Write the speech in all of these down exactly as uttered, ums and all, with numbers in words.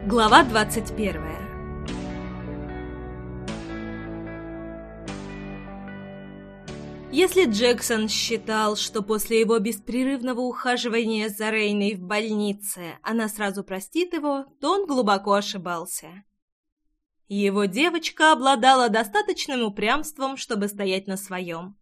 Глава двадцать первая. Если Джексон считал, что после его беспрерывного ухаживания за Рейной в больнице она сразу простит его, то он глубоко ошибался. Его девочка обладала достаточным упрямством, чтобы стоять на своем.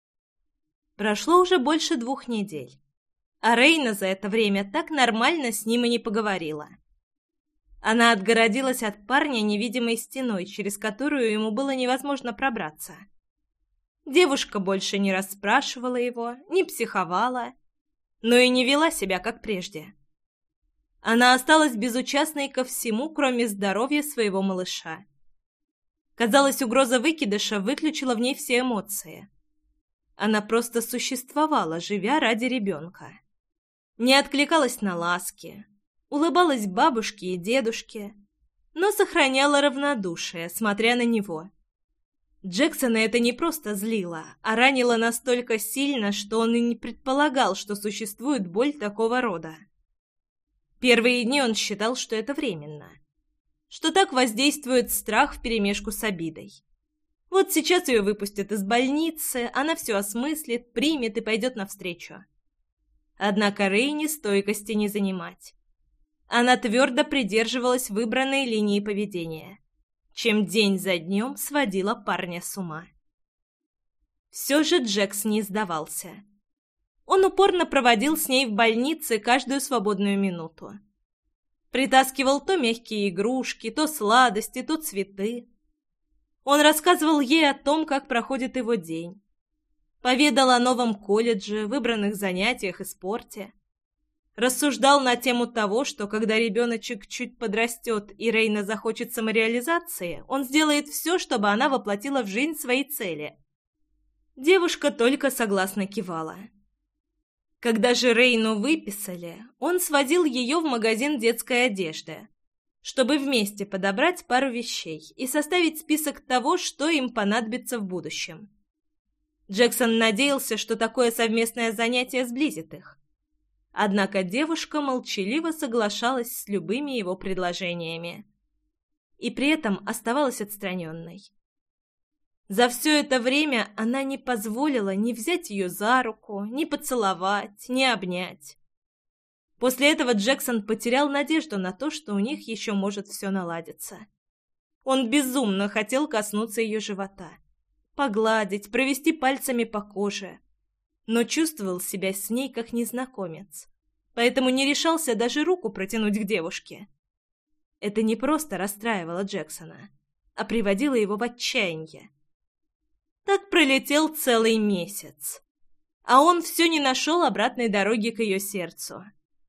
Прошло уже больше двух недель, а Рейна за это время так нормально с ним и не поговорила. Она отгородилась от парня невидимой стеной, через которую ему было невозможно пробраться. Девушка больше не расспрашивала его, не психовала, но и не вела себя, как прежде. Она осталась безучастной ко всему, кроме здоровья своего малыша. Казалось, угроза выкидыша выключила в ней все эмоции. Она просто существовала, живя ради ребенка. Не откликалась на ласки, улыбалась бабушке и дедушке, но сохраняла равнодушие, смотря на него. Джексона это не просто злило, а ранило настолько сильно, что он и не предполагал, что существует боль такого рода. Первые дни он считал, что это временно, что так воздействует страх вперемешку с обидой. Вот сейчас ее выпустят из больницы, она все осмыслит, примет и пойдет навстречу. Однако Рейне стойкости не занимать. Она твердо придерживалась выбранной линии поведения, чем день за днем сводила парня с ума. Все же Джекс не сдавался. Он упорно проводил с ней в больнице каждую свободную минуту. Притаскивал то мягкие игрушки, то сладости, то цветы. Он рассказывал ей о том, как проходит его день. Поведал о новом колледже, выбранных занятиях и спорте. Рассуждал на тему того, что когда ребеночек чуть подрастет и Рейна захочет самореализации, он сделает все, чтобы она воплотила в жизнь свои цели. Девушка только согласно кивала. Когда же Рейну выписали, он сводил ее в магазин детской одежды, чтобы вместе подобрать пару вещей и составить список того, что им понадобится в будущем. Джексон надеялся, что такое совместное занятие сблизит их. Однако девушка молчаливо соглашалась с любыми его предложениями. И при этом оставалась отстраненной. За все это время она не позволила ни взять ее за руку, ни поцеловать, ни обнять. После этого Джексон потерял надежду на то, что у них еще может все наладиться. Он безумно хотел коснуться ее живота, погладить, провести пальцами по коже, но чувствовал себя с ней как незнакомец, поэтому не решался даже руку протянуть к девушке. Это не просто расстраивало Джексона, а приводило его в отчаяние. Так пролетел целый месяц, а он все не нашел обратной дороги к ее сердцу.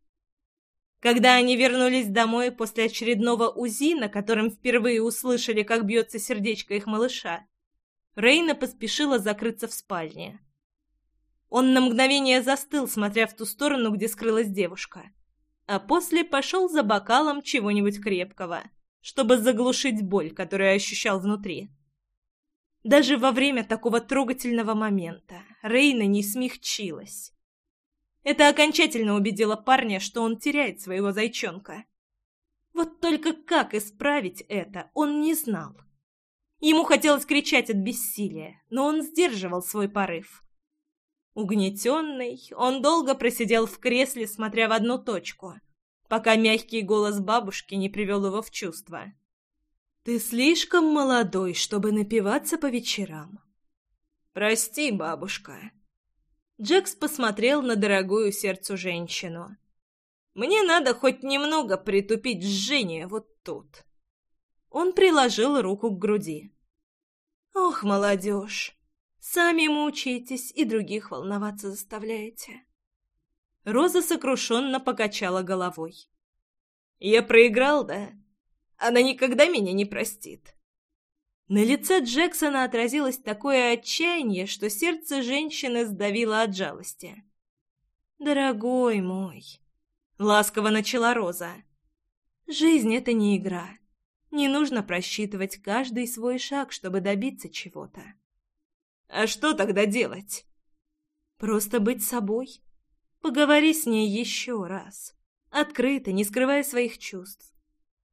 Когда они вернулись домой после очередного УЗИ, на котором впервые услышали, как бьется сердечко их малыша, Рейна поспешила закрыться в спальне. Он на мгновение застыл, смотря в ту сторону, где скрылась девушка, а после пошел за бокалом чего-нибудь крепкого, чтобы заглушить боль, которую ощущал внутри. Даже во время такого трогательного момента Рейна не смягчилась. Это окончательно убедило парня, что он теряет своего зайчонка. Вот только как исправить это, он не знал. Ему хотелось кричать от бессилия, но он сдерживал свой порыв. Угнетенный, он долго просидел в кресле, смотря в одну точку, пока мягкий голос бабушки не привел его в чувство. «Ты слишком молодой, чтобы напиваться по вечерам». «Прости, бабушка». Джекс посмотрел на дорогую сердцу женщину. «Мне надо хоть немного притупить жжение вот тут». Он приложил руку к груди. «Ох, молодежь! Сами мучаетесь и других волноваться заставляете». Роза сокрушенно покачала головой. «Я проиграл, да? Она никогда меня не простит». На лице Джексона отразилось такое отчаяние, что сердце женщины сдавило от жалости. «Дорогой мой», — ласково начала Роза, — «жизнь — это не игра. Не нужно просчитывать каждый свой шаг, чтобы добиться чего-то». «А что тогда делать?» «Просто быть собой. Поговори с ней еще раз. Открыто, не скрывая своих чувств.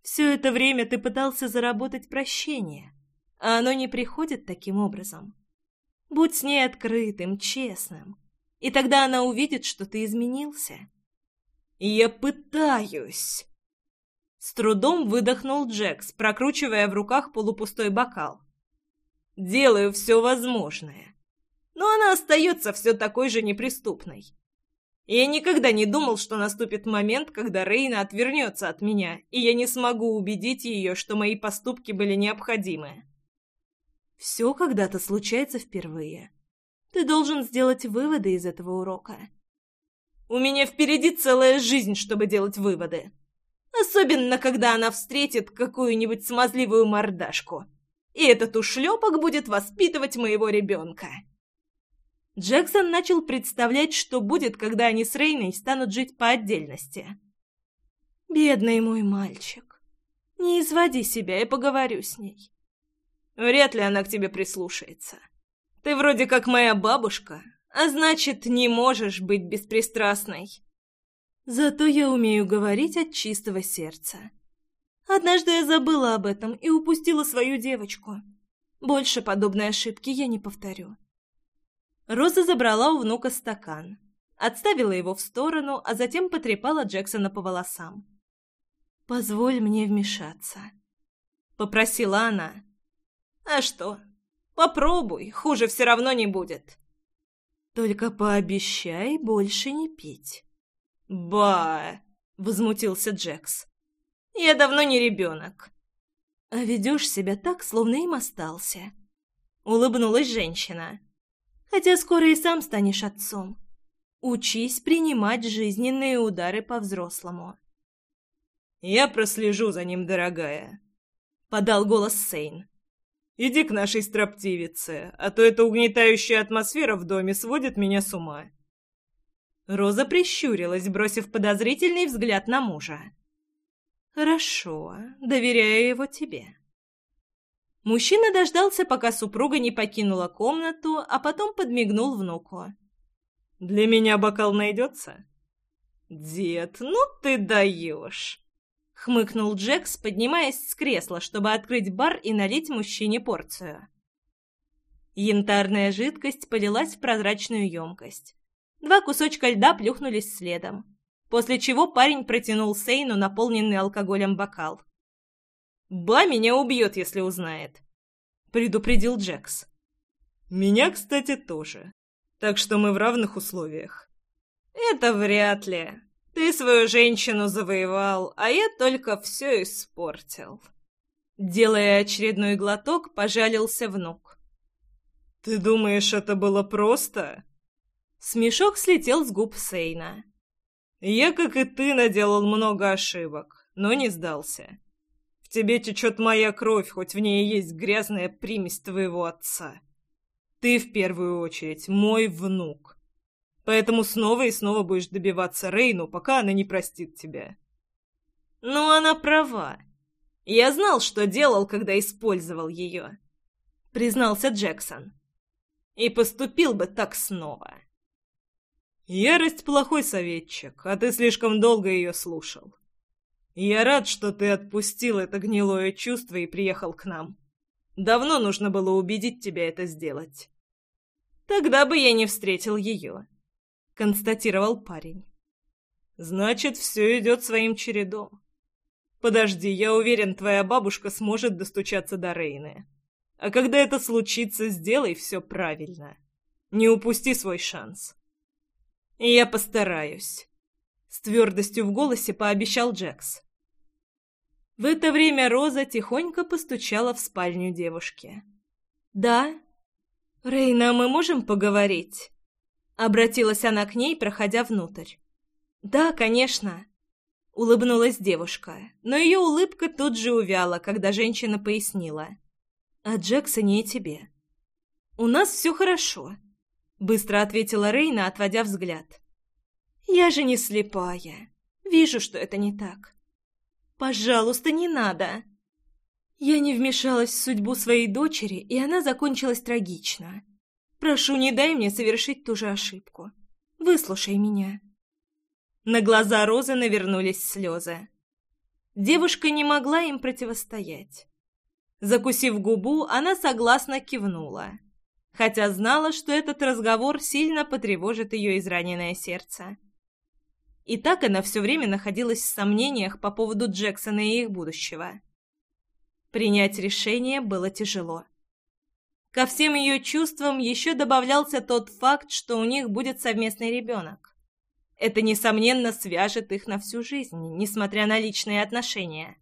Все это время ты пытался заработать прощение, а оно не приходит таким образом. Будь с ней открытым, честным, и тогда она увидит, что ты изменился. Я пытаюсь. С трудом выдохнул Джекс, прокручивая в руках полупустой бокал. Делаю все возможное, но она остается все такой же неприступной. Я никогда не думал, что наступит момент, когда Рейна отвернется от меня, и я не смогу убедить ее, что мои поступки были необходимы. Все когда-то случается впервые. Ты должен сделать выводы из этого урока. У меня впереди целая жизнь, чтобы делать выводы. Особенно, когда она встретит какую-нибудь смазливую мордашку. И этот ушлепок будет воспитывать моего ребенка. Джексон начал представлять, что будет, когда они с Рейной станут жить по отдельности. «Бедный мой мальчик. Не изводи себя, я поговорю с ней. Вряд ли она к тебе прислушается. Ты вроде как моя бабушка, а значит, не можешь быть беспристрастной. Зато я умею говорить от чистого сердца. Однажды я забыла об этом и упустила свою девочку. Больше подобной ошибки я не повторю». Роза забрала у внука стакан, отставила его в сторону, а затем потрепала Джексона по волосам. «Позволь мне вмешаться», — попросила она. «А что? Попробуй, хуже все равно не будет». «Только пообещай больше не пить». «Ба!» — возмутился Джекс. «Я давно не ребенок». «А ведешь себя так, словно им остался», — улыбнулась женщина. «Хотя скоро и сам станешь отцом. Учись принимать жизненные удары по-взрослому». «Я прослежу за ним, дорогая», — подал голос Сейн. «Иди к нашей строптивице, а то эта угнетающая атмосфера в доме сводит меня с ума». Роза прищурилась, бросив подозрительный взгляд на мужа. «Хорошо, доверяю его тебе». Мужчина дождался, пока супруга не покинула комнату, а потом подмигнул внуку. «Для меня бокал найдется?» «Дед, ну ты даешь!» — хмыкнул Джекс, поднимаясь с кресла, чтобы открыть бар и налить мужчине порцию. Янтарная жидкость полилась в прозрачную емкость. Два кусочка льда плюхнулись следом, после чего парень протянул Сейну наполненный алкоголем бокал. «Ба меня убьет, если узнает», — предупредил Джекс. «Меня, кстати, тоже. Так что мы в равных условиях». «Это вряд ли. Ты свою женщину завоевал, а я только все испортил». Делая очередной глоток, пожалился внук. «Ты думаешь, это было просто?» Смешок слетел с губ Сейна. «Я, как и ты, наделал много ошибок, но не сдался. В тебе течет моя кровь, хоть в ней есть грязная примесь твоего отца. Ты, в первую очередь, мой внук. Поэтому снова и снова будешь добиваться Рейну, пока она не простит тебя». «Ну, она права. Я знал, что делал, когда использовал ее», — признался Джексон. «И поступил бы так снова». «Ярость — плохой советчик, а ты слишком долго ее слушал. Я рад, что ты отпустил это гнилое чувство и приехал к нам. Давно нужно было убедить тебя это сделать». «Тогда бы я не встретил ее», — констатировал парень. «Значит, все идет своим чередом. Подожди, я уверен, твоя бабушка сможет достучаться до Рейны. А когда это случится, сделай все правильно. Не упусти свой шанс». «Я постараюсь», — с твердостью в голосе пообещал Джекс. В это время Роза тихонько постучала в спальню девушки. «Да? Рейна, мы можем поговорить?» Обратилась она к ней, проходя внутрь. «Да, конечно», — улыбнулась девушка, но ее улыбка тут же увяла, когда женщина пояснила. «О Джексоне и тебе». «У нас все хорошо», — быстро ответила Рейна, отводя взгляд. «Я же не слепая. Вижу, что это не так. Пожалуйста, не надо». Я не вмешалась в судьбу своей дочери, и она закончилась трагично. Прошу, не дай мне совершить ту же ошибку. Выслушай меня. На глаза Розы навернулись слезы. Девушка не могла им противостоять. Закусив губу, она согласно кивнула, хотя знала, что этот разговор сильно потревожит ее израненное сердце. И так она все время находилась в сомнениях по поводу Джексона и их будущего. Принять решение было тяжело. Ко всем ее чувствам еще добавлялся тот факт, что у них будет совместный ребенок. Это, несомненно, свяжет их на всю жизнь, несмотря на личные отношения.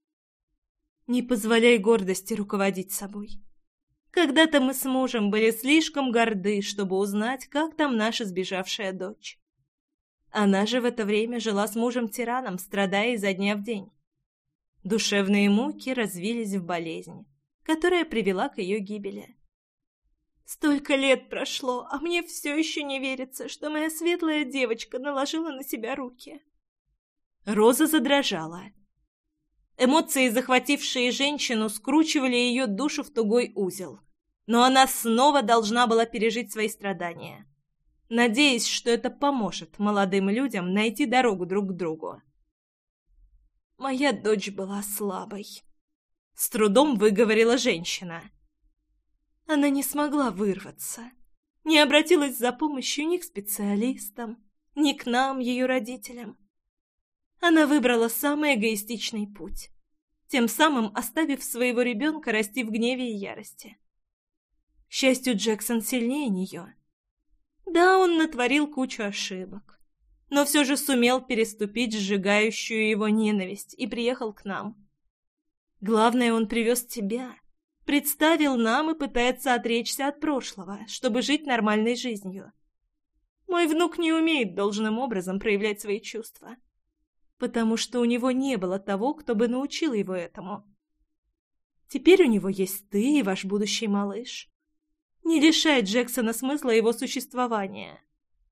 Не позволяй гордости руководить собой. Когда-то мы с мужем были слишком горды, чтобы узнать, как там наша сбежавшая дочь. Она же в это время жила с мужем-тираном, страдая изо дня в день. Душевные муки развились в болезнь, которая привела к ее гибели. Столько лет прошло, а мне все еще не верится, что моя светлая девочка наложила на себя руки. Роза задрожала. Эмоции, захватившие женщину, скручивали ее душу в тугой узел. Но она снова должна была пережить свои страдания, надеясь, что это поможет молодым людям найти дорогу друг к другу. «Моя дочь была слабой», — с трудом выговорила женщина. Она не смогла вырваться, не обратилась за помощью ни к специалистам, ни к нам, ее родителям. Она выбрала самый эгоистичный путь, тем самым оставив своего ребенка расти в гневе и ярости. К счастью, Джексон сильнее нее. Да, он натворил кучу ошибок, но все же сумел переступить сжигающую его ненависть и приехал к нам. Главное, он привез тебя, представил нам и пытается отречься от прошлого, чтобы жить нормальной жизнью. Мой внук не умеет должным образом проявлять свои чувства, потому что у него не было того, кто бы научил его этому. Теперь у него есть ты и ваш будущий малыш. Не лишай Джексона смысла его существования.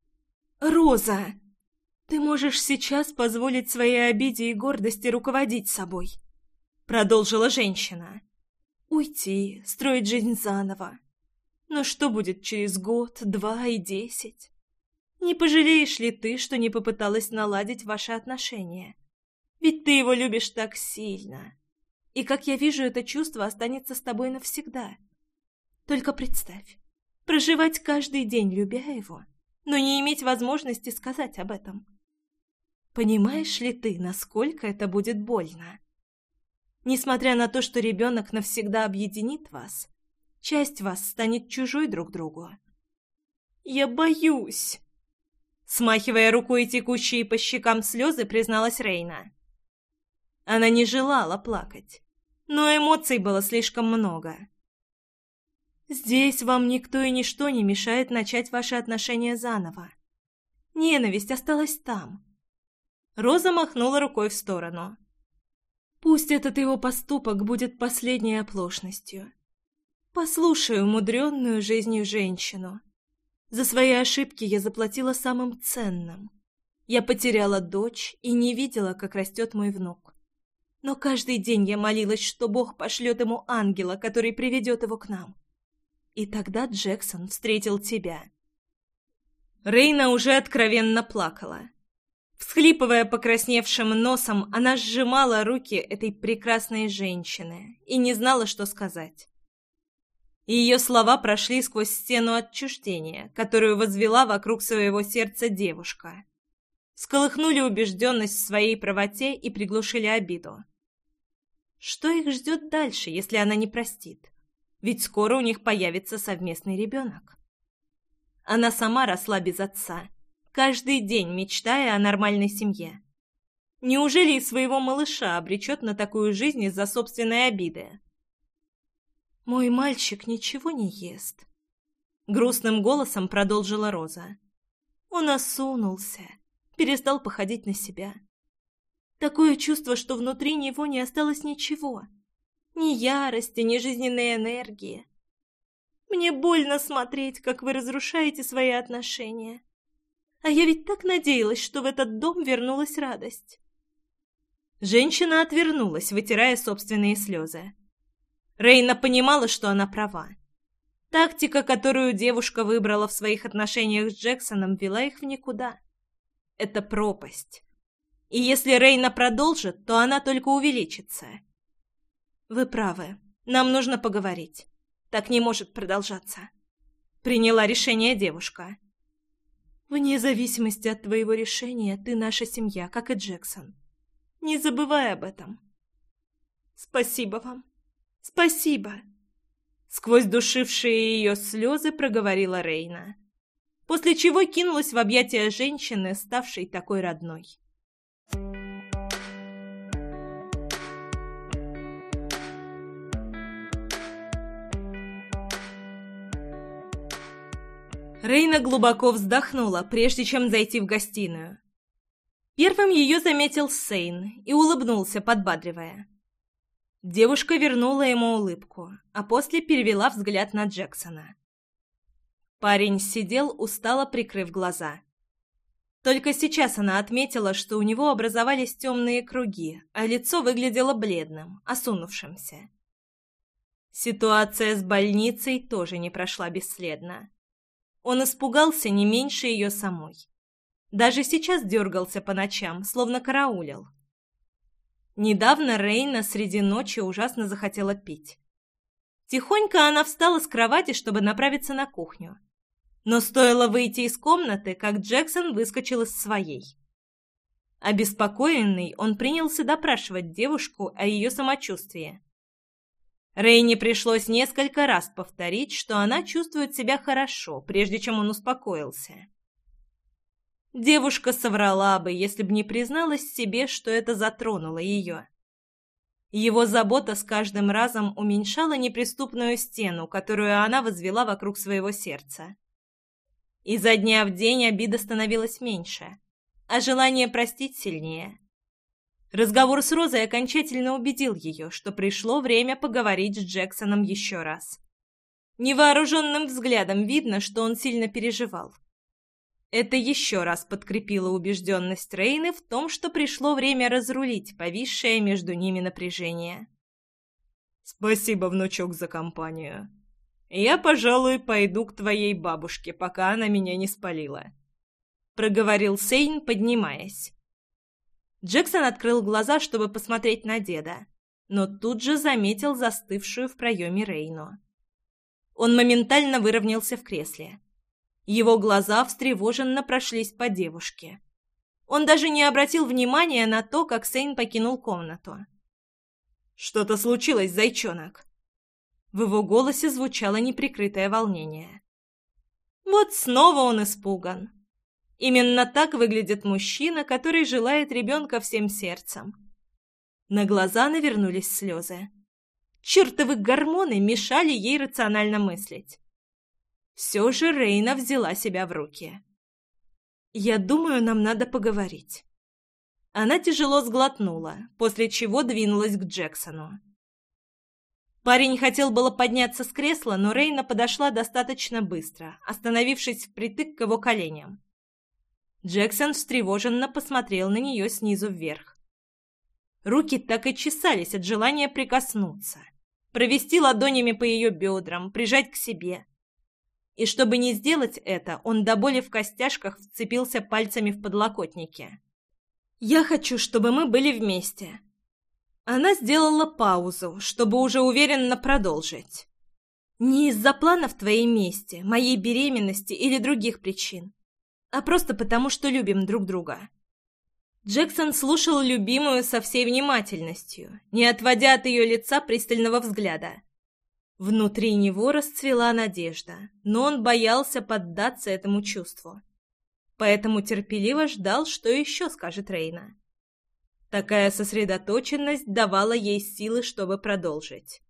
Роза, ты можешь сейчас позволить своей обиде и гордости руководить собой, продолжила женщина. Уйти, строить жизнь заново. Но что будет через год, два и десять? Не пожалеешь ли ты, что не попыталась наладить ваши отношения? Ведь ты его любишь так сильно. И, как я вижу, это чувство останется с тобой навсегда. Только представь, проживать каждый день, любя его, но не иметь возможности сказать об этом. Понимаешь ли ты, насколько это будет больно? Несмотря на то, что ребенок навсегда объединит вас, часть вас станет чужой друг другу. Я боюсь. Смахивая рукой текущие по щекам слезы, призналась Рейна. Она не желала плакать, но эмоций было слишком много. Здесь вам никто и ничто не мешает начать ваши отношения заново. Ненависть осталась там. Роза махнула рукой в сторону. Пусть этот его поступок будет последней оплошностью. Послушай умудренную жизнью женщину. За свои ошибки я заплатила самым ценным. Я потеряла дочь и не видела, как растет мой внук. Но каждый день я молилась, что Бог пошлет ему ангела, который приведет его к нам. И тогда Джексон встретил тебя. Рейна уже откровенно плакала. Всхлипывая покрасневшим носом, она сжимала руки этой прекрасной женщины и не знала, что сказать. Ее слова прошли сквозь стену отчуждения, которую возвела вокруг своего сердца девушка. Сколыхнули убежденность в своей правоте и приглушили обиду. Что их ждет дальше, если она не простит? Ведь скоро у них появится совместный ребенок. Она сама росла без отца, каждый день мечтая о нормальной семье. Неужели и своего малыша обречет на такую жизнь из-за собственной обиды? «Мой мальчик ничего не ест», — грустным голосом продолжила Роза. «Он осунулся, перестал походить на себя. Такое чувство, что внутри него не осталось ничего. Ни ярости, ни жизненной энергии. Мне больно смотреть, как вы разрушаете свои отношения. А я ведь так надеялась, что в этот дом вернулась радость». Женщина отвернулась, вытирая собственные слезы. Рейна понимала, что она права. Тактика, которую девушка выбрала в своих отношениях с Джексоном, вела их в никуда. Это пропасть. И если Рейна продолжит, то она только увеличится. Вы правы. Нам нужно поговорить. Так не может продолжаться. Приняла решение девушка. Вне зависимости от твоего решения, ты наша семья, как и Джексон. Не забывай об этом. Спасибо вам. Спасибо. Сквозь душившие ее слезы проговорила Рейна, после чего кинулась в объятия женщины, ставшей такой родной. Рейна глубоко вздохнула, прежде чем зайти в гостиную. Первым ее заметил Сейн и улыбнулся, подбадривая. Девушка вернула ему улыбку, а после перевела взгляд на Джексона. Парень сидел, устало прикрыв глаза. Только сейчас она отметила, что у него образовались темные круги, а лицо выглядело бледным, осунувшимся. Ситуация с больницей тоже не прошла бесследно. Он испугался не меньше ее самой. Даже сейчас дергался по ночам, словно караулил. Недавно Рейна среди ночи ужасно захотела пить. Тихонько она встала с кровати, чтобы направиться на кухню. Но стоило выйти из комнаты, как Джексон выскочил из своей. Обеспокоенный, он принялся допрашивать девушку о ее самочувствии. Рейне пришлось несколько раз повторить, что она чувствует себя хорошо, прежде чем он успокоился. Девушка соврала бы, если бы не призналась себе, что это затронуло ее. Его забота с каждым разом уменьшала неприступную стену, которую она возвела вокруг своего сердца. Изо дня в день обида становилась меньше, а желание простить сильнее. Разговор с Розой окончательно убедил ее, что пришло время поговорить с Джексоном еще раз. Невооруженным взглядом видно, что он сильно переживал. Это еще раз подкрепило убежденность Рейны в том, что пришло время разрулить повисшее между ними напряжение. «Спасибо, внучок, за компанию. Я, пожалуй, пойду к твоей бабушке, пока она меня не спалила», — проговорил Сейн, поднимаясь. Джексон открыл глаза, чтобы посмотреть на деда, но тут же заметил застывшую в проеме Рейну. Он моментально выровнялся в кресле. Его глаза встревоженно прошлись по девушке. Он даже не обратил внимания на то, как Сейн покинул комнату. «Что-то случилось, зайчонок?» В его голосе звучало неприкрытое волнение. Вот снова он испуган. Именно так выглядит мужчина, который желает ребенка всем сердцем. На глаза навернулись слезы. Чертовы гормоны мешали ей рационально мыслить. Все же Рейна взяла себя в руки. «Я думаю, нам надо поговорить». Она тяжело сглотнула, после чего двинулась к Джексону. Парень хотел было подняться с кресла, но Рейна подошла достаточно быстро, остановившись впритык к его коленям. Джексон встревоженно посмотрел на нее снизу вверх. Руки так и чесались от желания прикоснуться, провести ладонями по ее бедрам, прижать к себе. И чтобы не сделать это, он до боли в костяшках вцепился пальцами в подлокотники. «Я хочу, чтобы мы были вместе». Она сделала паузу, чтобы уже уверенно продолжить. «Не из-за планов твоей мести, моей беременности или других причин, а просто потому, что любим друг друга». Джексон слушал любимую со всей внимательностью, не отводя от ее лица пристального взгляда. Внутри него расцвела надежда, но он боялся поддаться этому чувству. Поэтому терпеливо ждал, что еще скажет Рейна. Такая сосредоточенность давала ей силы, чтобы продолжить.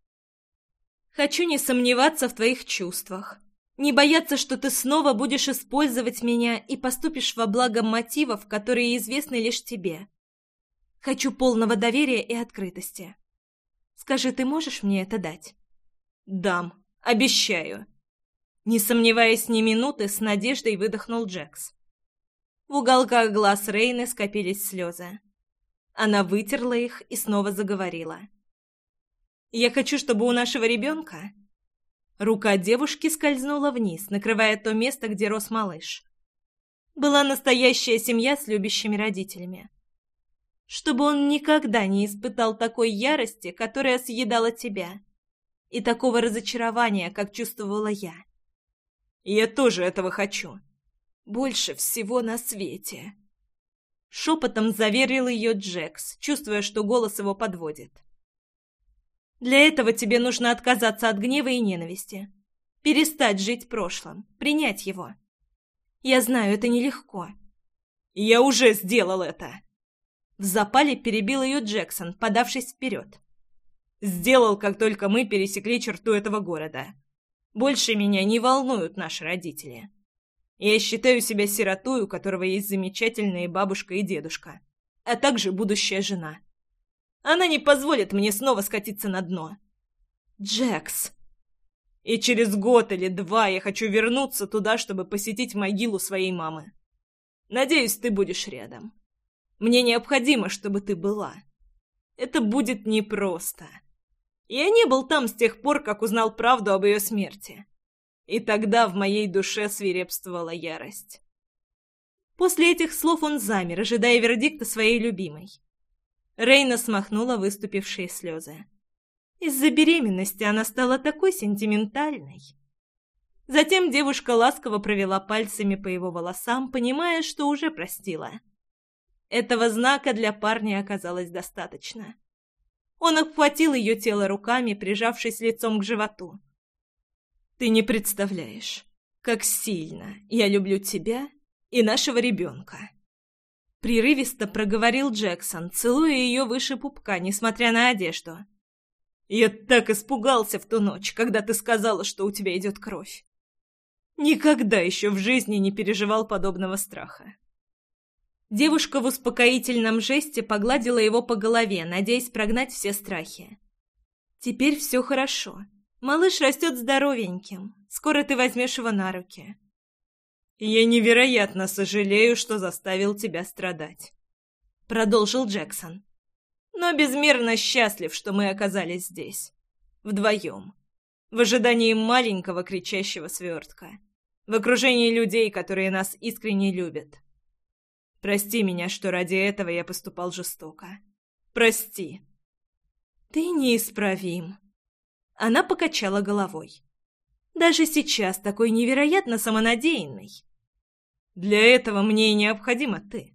«Хочу не сомневаться в твоих чувствах, не бояться, что ты снова будешь использовать меня и поступишь во благо мотивов, которые известны лишь тебе. Хочу полного доверия и открытости. Скажи, ты можешь мне это дать?» «Дам, обещаю». Не сомневаясь ни минуты, с надеждой выдохнул Джекс. В уголках глаз Рейны скопились слезы. Она вытерла их и снова заговорила. «Я хочу, чтобы у нашего ребенка...» Рука девушки скользнула вниз, накрывая то место, где рос малыш. Была настоящая семья с любящими родителями. чтобы он никогда не испытал такой ярости, которая съедала тебя, и такого разочарования, как чувствовала я. Я тоже этого хочу. Больше всего на свете. Шепотом заверил ее Джекс, чувствуя, что голос его подводит. Для этого тебе нужно отказаться от гнева и ненависти. Перестать жить прошлым, принять его. Я знаю, это нелегко. Я уже сделал это. В запале перебил ее Джексон, подавшись вперед. Сделал, как только мы пересекли черту этого города. Больше меня не волнуют наши родители. Я считаю себя сиротой, у которого есть замечательные бабушка и дедушка, а также будущая жена. Она не позволит мне снова скатиться на дно. Джекс. И через год или два я хочу вернуться туда, чтобы посетить могилу своей мамы. Надеюсь, ты будешь рядом. Мне необходимо, чтобы ты была. Это будет непросто. Я не был там с тех пор, как узнал правду об ее смерти. И тогда в моей душе свирепствовала ярость. После этих слов он замер, ожидая вердикта своей любимой. Рейна смахнула выступившие слезы. Из-за беременности она стала такой сентиментальной. Затем девушка ласково провела пальцами по его волосам, понимая, что уже простила. Этого знака для парня оказалось достаточно. Он обхватил ее тело руками, прижавшись лицом к животу. «Ты не представляешь, как сильно я люблю тебя и нашего ребенка!» Прерывисто проговорил Джексон, целуя ее выше пупка, несмотря на одежду. «Я так испугался в ту ночь, когда ты сказала, что у тебя идет кровь. Никогда еще в жизни не переживал подобного страха». Девушка в успокоительном жесте погладила его по голове, надеясь прогнать все страхи. «Теперь все хорошо. Малыш растет здоровеньким. Скоро ты возьмешь его на руки». «Я невероятно сожалею, что заставил тебя страдать», — продолжил Джексон. «Но безмерно счастлив, что мы оказались здесь. Вдвоем. В ожидании маленького кричащего свертка. В окружении людей, которые нас искренне любят. Прости меня, что ради этого я поступал жестоко. Прости». «Ты неисправим». Она покачала головой. «Даже сейчас такой невероятно самонадеянный. Для этого мне и необходима ты».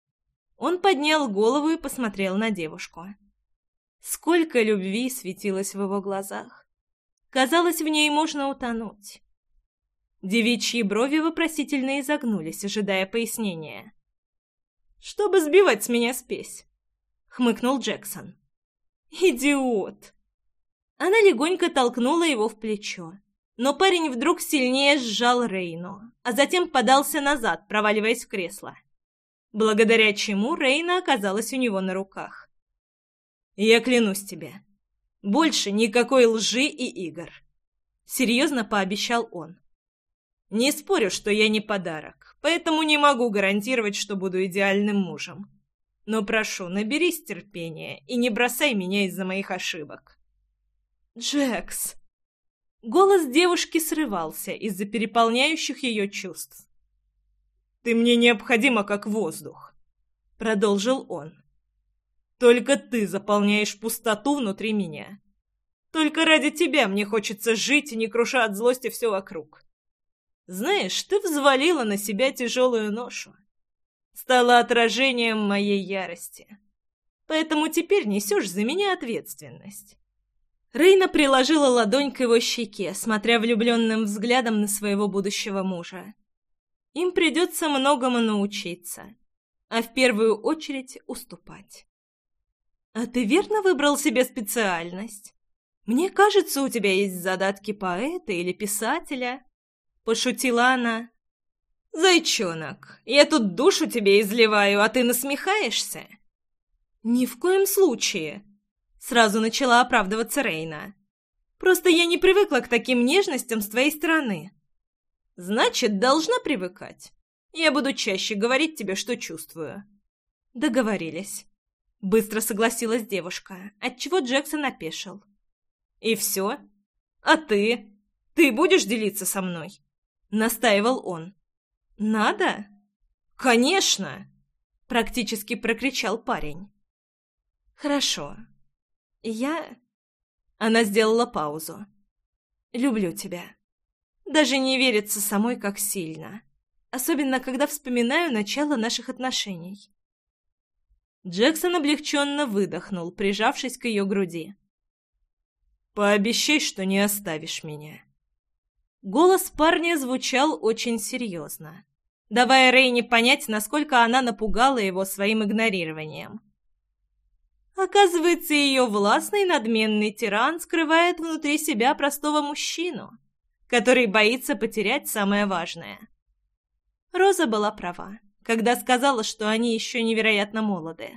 Он поднял голову и посмотрел на девушку. Сколько любви светилось в его глазах. Казалось, в ней можно утонуть. Девичьи брови вопросительно изогнулись, ожидая пояснения. «Чтобы сбивать с меня спесь», — хмыкнул Джексон. «Идиот!» Она легонько толкнула его в плечо, но парень вдруг сильнее сжал Рейну, а затем подался назад, проваливаясь в кресло, благодаря чему Рейна оказалась у него на руках. «Я клянусь тебе, больше никакой лжи и игр», — серьезно пообещал он. «Не спорю, что я не подарок, поэтому не могу гарантировать, что буду идеальным мужем. Но прошу, наберись терпения и не бросай меня из-за моих ошибок». «Джекс!» Голос девушки срывался из-за переполняющих ее чувств. «Ты мне необходима как воздух», — продолжил он. «Только ты заполняешь пустоту внутри меня. Только ради тебя мне хочется жить, не круша от злости все вокруг. Знаешь, ты взвалила на себя тяжелую ношу. Стала отражением моей ярости. Поэтому теперь несешь за меня ответственность». Рейна приложила ладонь к его щеке, смотря влюбленным взглядом на своего будущего мужа. Им придется многому научиться, а в первую очередь уступать. «А ты верно выбрал себе специальность? Мне кажется, у тебя есть задатки поэта или писателя», — пошутила она. «Зайчонок, я тут душу тебе изливаю, а ты насмехаешься?» «Ни в коем случае», — сразу начала оправдываться Рейна. «Просто я не привыкла к таким нежностям с твоей стороны». «Значит, должна привыкать. Я буду чаще говорить тебе, что чувствую». «Договорились». Быстро согласилась девушка, отчего Джексон опешил. «И все? А ты? Ты будешь делиться со мной?» Настаивал он. «Надо?» «Конечно!» Практически прокричал парень. Хорошо. Я...» Она сделала паузу. «Люблю тебя. Даже не верится самой, как сильно. Особенно, когда вспоминаю начало наших отношений». Джексон облегченно выдохнул, прижавшись к ее груди. «Пообещай, что не оставишь меня». Голос парня звучал очень серьезно, давая Рейне понять, насколько она напугала его своим игнорированием. Оказывается, ее властный надменный тиран скрывает внутри себя простого мужчину, который боится потерять самое важное. Роза была права, когда сказала, что они еще невероятно молоды.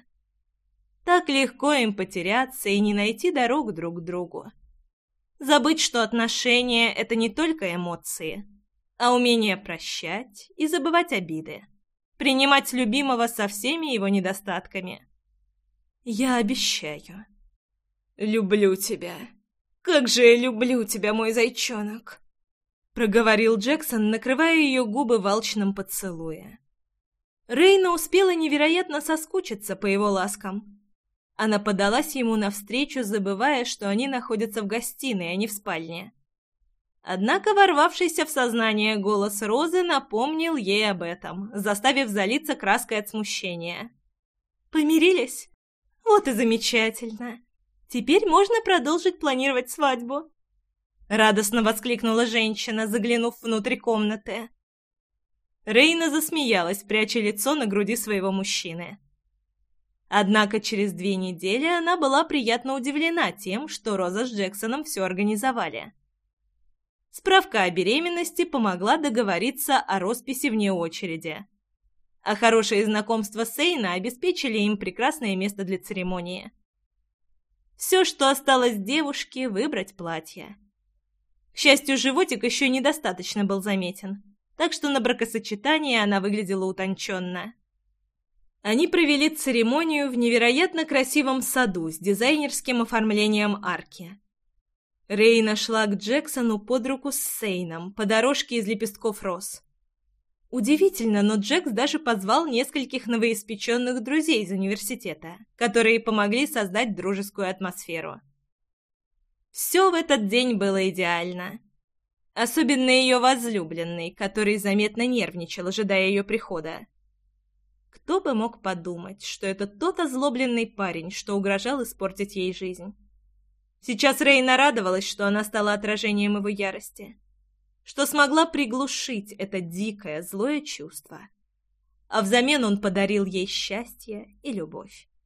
Так легко им потеряться и не найти дорогу друг к другу. Забыть, что отношения — это не только эмоции, а умение прощать и забывать обиды, принимать любимого со всеми его недостатками. «Я обещаю». «Люблю тебя. Как же я люблю тебя, мой зайчонок!» проговорил Джексон, накрывая ее губы в алчном поцелуе. Рейна успела невероятно соскучиться по его ласкам. Она подалась ему навстречу, забывая, что они находятся в гостиной, а не в спальне. Однако ворвавшийся в сознание голос Розы напомнил ей об этом, заставив залиться краской от смущения. «Помирились? Вот и замечательно! Теперь можно продолжить планировать свадьбу!» Радостно воскликнула женщина, заглянув внутрь комнаты. Рейна засмеялась, пряча лицо на груди своего мужчины. Однако через две недели она была приятно удивлена тем, что Роза с Джексоном все организовали. Справка о беременности помогла договориться о росписи вне очереди, а хорошие знакомства с Эйна обеспечили им прекрасное место для церемонии. Все, что осталось девушке, выбрать платье. К счастью, животик еще недостаточно был заметен, так что на бракосочетании она выглядела утонченно. Они провели церемонию в невероятно красивом саду с дизайнерским оформлением арки. Рейна шла к Джексону под руку с Сейном по дорожке из лепестков роз. Удивительно, но Джекс даже позвал нескольких новоиспеченных друзей из университета, которые помогли создать дружескую атмосферу. Все в этот день было идеально. Особенно ее возлюбленный, который заметно нервничал, ожидая ее прихода. Кто бы мог подумать, что это тот озлобленный парень, что угрожал испортить ей жизнь. Сейчас Рейна радовалась, что она стала отражением его ярости, что смогла приглушить это дикое, злое чувство. А взамен он подарил ей счастье и любовь.